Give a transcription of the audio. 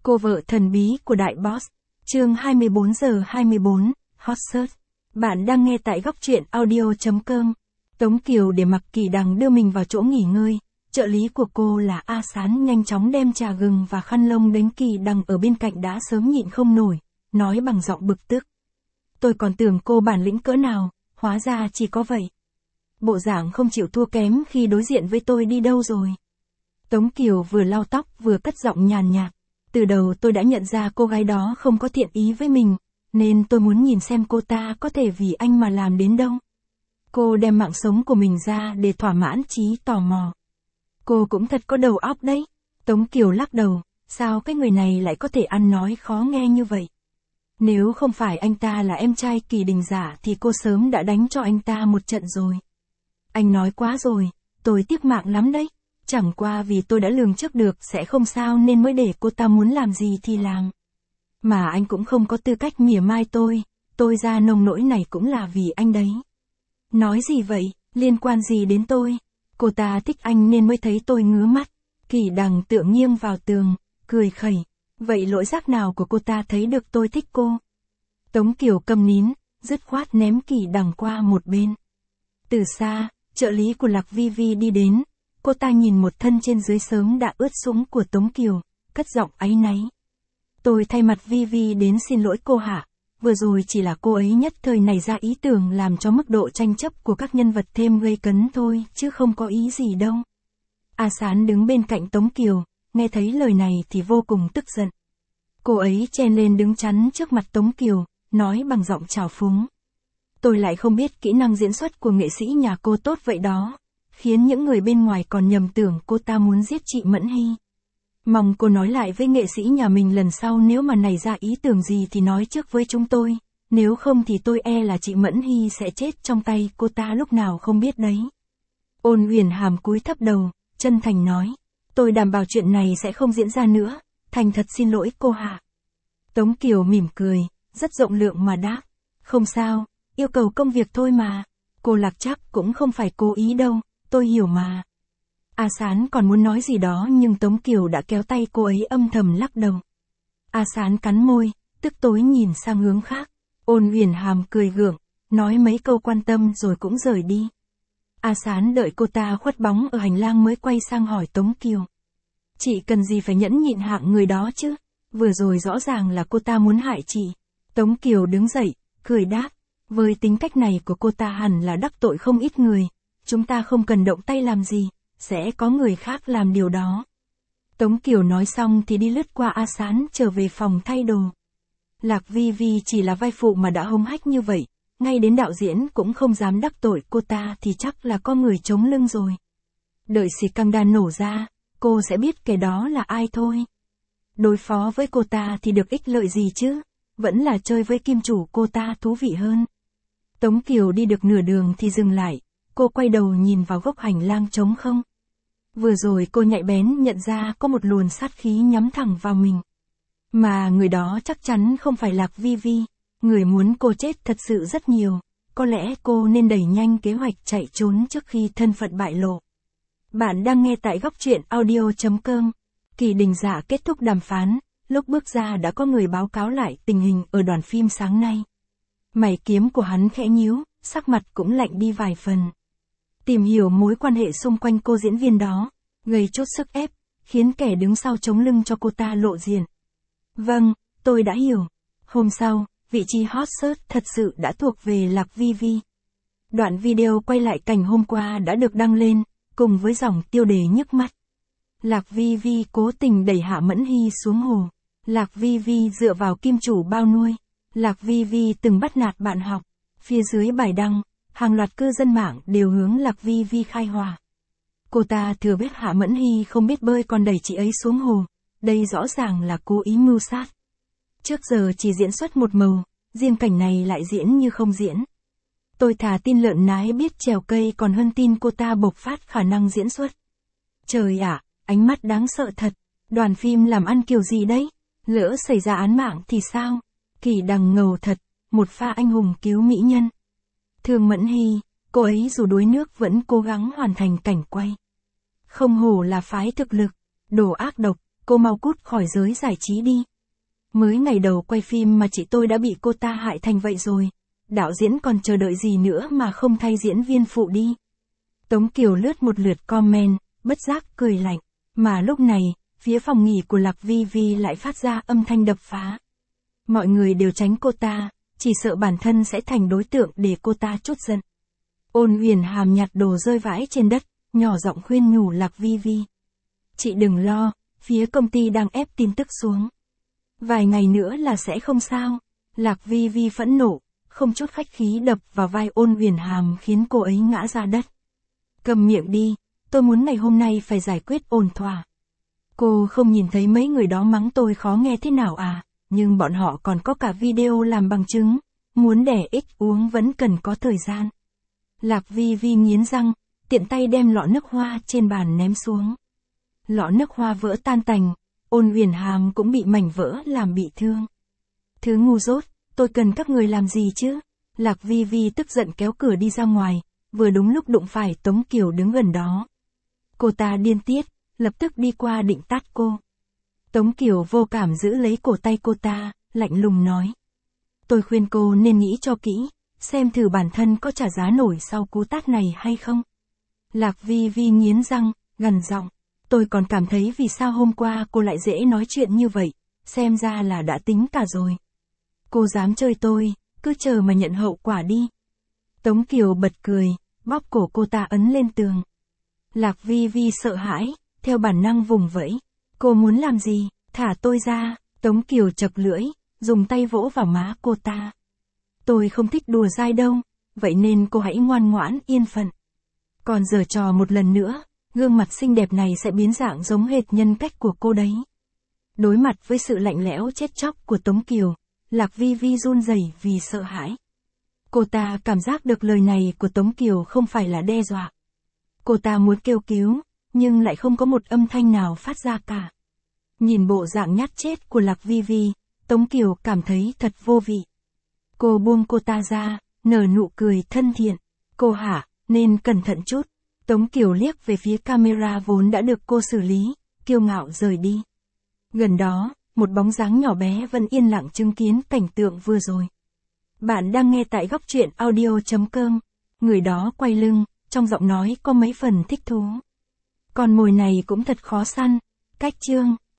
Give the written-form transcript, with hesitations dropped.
Cô vợ thần bí của đại boss. Chương 24 giờ 24, Hot Search. Bạn đang nghe tại góc truyện audio.com. Tống Kiều để mặc Kỳ Đằng đưa mình vào chỗ nghỉ ngơi. Trợ lý của cô là A Sán nhanh chóng đem trà gừng và khăn lông đến Kỳ Đằng ở bên cạnh đã sớm nhịn không nổi, nói bằng giọng bực tức. Tôi còn tưởng cô bản lĩnh cỡ nào, hóa ra chỉ có vậy. Bộ dạng không chịu thua kém khi đối diện với tôi đi đâu rồi. Tống Kiều vừa lau tóc vừa cất giọng nhàn nhạt. Từ đầu tôi đã nhận ra cô gái đó không có thiện ý với mình, nên tôi muốn nhìn xem cô ta có thể vì anh mà làm đến đâu. Cô đem mạng sống của mình ra để thỏa mãn trí tò mò. Cô cũng thật có đầu óc đấy. Tống Kiều lắc đầu, sao cái người này lại có thể ăn nói khó nghe như vậy? Nếu không phải anh ta là em trai Kỳ Đình Giả thì cô sớm đã đánh cho anh ta một trận rồi. Anh nói quá rồi, tôi tiếc mạng lắm đấy. Chẳng qua vì tôi đã lường trước được sẽ không sao nên mới để cô ta muốn làm gì thì làm. Mà anh cũng không có tư cách mỉa mai tôi ra nông nỗi này cũng là vì anh đấy. Nói gì vậy, liên quan gì đến tôi? Cô ta thích anh nên mới thấy tôi ngứa mắt. Kỳ Đằng tựa nghiêng vào tường, cười khẩy. Vậy lỗi giác nào của cô ta thấy được tôi thích cô? Tống Kiều câm nín, dứt khoát ném Kỳ Đằng qua một bên. Từ xa, trợ lý của Lạc Vi Vi đi đến. Cô ta nhìn một thân trên dưới sớm đã ướt sũng của Tống Kiều, cất giọng áy náy. Tôi thay mặt Vi Vi đến xin lỗi cô hạ, vừa rồi chỉ là cô ấy nhất thời nảy ra ý tưởng làm cho mức độ tranh chấp của các nhân vật thêm gây cấn thôi, chứ không có ý gì đâu. A Sán đứng bên cạnh Tống Kiều, nghe thấy lời này thì vô cùng tức giận. Cô ấy chen lên đứng chắn trước mặt Tống Kiều, nói bằng giọng trào phúng. Tôi lại không biết kỹ năng diễn xuất của nghệ sĩ nhà cô tốt vậy đó. Khiến những người bên ngoài còn nhầm tưởng cô ta muốn giết chị Mẫn Hy. Mong cô nói lại với nghệ sĩ nhà mình lần sau nếu mà nảy ra ý tưởng gì thì nói trước với chúng tôi, nếu không thì tôi e là chị Mẫn Hy sẽ chết trong tay cô ta lúc nào không biết đấy. Ôn Uyển Hàm cúi thấp đầu, chân thành nói, tôi đảm bảo chuyện này sẽ không diễn ra nữa, thành thật xin lỗi cô hạ. Tống Kiều mỉm cười, rất rộng lượng mà đáp, không sao, yêu cầu công việc thôi mà, cô Lạc chắc cũng không phải cố ý đâu. Tôi hiểu mà. A Sán còn muốn nói gì đó nhưng Tống Kiều đã kéo tay cô ấy âm thầm lắc đầu. A Sán cắn môi, tức tối nhìn sang hướng khác. Ôn Uyển Hàm cười gượng, nói mấy câu quan tâm rồi cũng rời đi. A Sán đợi cô ta khuất bóng ở hành lang mới quay sang hỏi Tống Kiều. Chị cần gì phải nhẫn nhịn hạng người đó chứ? Vừa rồi rõ ràng là cô ta muốn hại chị. Tống Kiều đứng dậy, cười đáp. Với tính cách này của cô ta hẳn là đắc tội không ít người. Chúng ta không cần động tay làm gì, sẽ có người khác làm điều đó. Tống Kiều nói xong thì đi lướt qua A Sán trở về phòng thay đồ. Lạc Vi Vi chỉ là vai phụ mà đã hống hách như vậy, ngay đến đạo diễn cũng không dám đắc tội cô ta thì chắc là có người chống lưng rồi. Đợi scandal nổ ra, cô sẽ biết kẻ đó là ai thôi. Đối phó với cô ta thì được ích lợi gì chứ, vẫn là chơi với kim chủ cô ta thú vị hơn. Tống Kiều đi được nửa đường thì dừng lại. Cô quay đầu nhìn vào góc hành lang trống không. Vừa rồi cô nhạy bén nhận ra có một luồng sát khí nhắm thẳng vào mình. Mà người đó chắc chắn không phải Lạc Vi Vi. Người muốn cô chết thật sự rất nhiều. Có lẽ cô nên đẩy nhanh kế hoạch chạy trốn trước khi thân phận bại lộ. Bạn đang nghe tại góc truyện audio.com. Kỳ Đình Giả kết thúc đàm phán. Lúc bước ra đã có người báo cáo lại tình hình ở đoàn phim sáng nay. Mày kiếm của hắn khẽ nhíu, sắc mặt cũng lạnh đi vài phần. Tìm hiểu mối quan hệ xung quanh cô diễn viên đó, gây chốt sức ép, khiến kẻ đứng sau chống lưng cho cô ta lộ diện. Vâng, tôi đã hiểu. Hôm sau, vị trí hot search thật sự đã thuộc về Lạc Vi Vi. Đoạn video quay lại cảnh hôm qua đã được đăng lên, cùng với dòng tiêu đề nhức mắt. Lạc Vi Vi cố tình đẩy Hạ Mẫn Hy xuống hồ. Lạc Vi Vi dựa vào kim chủ bao nuôi. Lạc Vi Vi từng bắt nạt bạn học. Phía dưới bài đăng, hàng loạt cư dân mạng đều hướng Lạc Vi Vi khai hòa. Cô ta thừa biết Hạ Mẫn Hy không biết bơi còn đẩy chị ấy xuống hồ. Đây rõ ràng là cố ý mưu sát. Trước giờ chỉ diễn xuất một màu, riêng cảnh này lại diễn như không diễn. Tôi thà tin lợn nái biết trèo cây còn hơn tin cô ta bộc phát khả năng diễn xuất. Trời ạ, ánh mắt đáng sợ thật. Đoàn phim làm ăn kiểu gì đấy? Lỡ xảy ra án mạng thì sao? Kỳ Đằng ngầu thật, một pha anh hùng cứu mỹ nhân. Thương Mẫn Hy, cô ấy dù đuối nước vẫn cố gắng hoàn thành cảnh quay. Không hổ là phái thực lực, đồ ác độc, cô mau cút khỏi giới giải trí đi. Mới ngày đầu quay phim mà chị tôi đã bị cô ta hại thành vậy rồi. Đạo diễn còn chờ đợi gì nữa mà không thay diễn viên phụ đi. Tống Kiều lướt một lượt comment, bất giác cười lạnh. Mà lúc này, phía phòng nghỉ của Lạc Vi Vi lại phát ra âm thanh đập phá. Mọi người đều tránh cô ta, chỉ sợ bản thân sẽ thành đối tượng để cô ta trút giận. Ôn Huyền Hàm nhặt đồ rơi vãi trên đất, nhỏ giọng khuyên nhủ Lạc Vi Vi. Chị đừng lo, phía công ty đang ép tin tức xuống. Vài ngày nữa là sẽ không sao. Lạc Vi Vi phẫn nộ, không chút khách khí đập vào vai Ôn Huyền Hàm khiến cô ấy ngã ra đất. Cầm miệng đi, tôi muốn ngày hôm nay phải giải quyết ổn thỏa. Cô không nhìn thấy mấy người đó mắng tôi khó nghe thế nào à, nhưng bọn họ còn có cả video làm bằng chứng, muốn đẻ ít uống vẫn cần có thời gian. Lạc Vi Vi nghiến răng, tiện tay đem lọ nước hoa trên bàn ném xuống. Lọ nước hoa vỡ tan tành, Ôn Huyền Hàm cũng bị mảnh vỡ làm bị thương. Thứ ngu dốt, tôi cần các người làm gì chứ? Lạc Vi Vi tức giận kéo cửa đi ra ngoài, vừa đúng lúc đụng phải Tống Kiều đứng gần đó. Cô ta điên tiết, lập tức đi qua định tát cô. Tống Kiều vô cảm giữ lấy cổ tay cô ta, lạnh lùng nói. Tôi khuyên cô nên nghĩ cho kỹ, xem thử bản thân có trả giá nổi sau cú tát này hay không. Lạc Vi Vi nghiến răng, gằn giọng. Tôi còn cảm thấy vì sao hôm qua cô lại dễ nói chuyện như vậy, xem ra là đã tính cả rồi. Cô dám chơi tôi, cứ chờ mà nhận hậu quả đi. Tống Kiều bật cười, bóp cổ cô ta ấn lên tường. Lạc Vi Vi sợ hãi, theo bản năng vùng vẫy. Cô muốn làm gì? Thả tôi ra. Tống Kiều chật lưỡi, dùng tay vỗ vào má cô ta. Tôi không thích đùa dai đâu, vậy nên cô hãy ngoan ngoãn yên phận. Còn giở trò một lần nữa, gương mặt xinh đẹp này sẽ biến dạng giống hệt nhân cách của cô đấy. Đối mặt với sự lạnh lẽo chết chóc của Tống Kiều, Lạc Vi Vi run rẩy vì sợ hãi. Cô ta cảm giác được lời này của Tống Kiều không phải là đe dọa. Cô ta muốn kêu cứu, nhưng lại không có một âm thanh nào phát ra cả. Nhìn bộ dạng nhát chết của Lạc Vi Vi, Tống Kiều cảm thấy thật vô vị. Cô buông cô ta ra, nở nụ cười thân thiện. Cô hả, nên cẩn thận chút. Tống Kiều liếc về phía camera vốn đã được cô xử lý, kiêu ngạo rời đi. Gần đó, một bóng dáng nhỏ bé vẫn yên lặng chứng kiến cảnh tượng vừa rồi. Bạn đang nghe tại góc truyện audio.com. Người đó quay lưng, trong giọng nói có mấy phần thích thú. Con mồi này cũng thật khó săn. Cách chương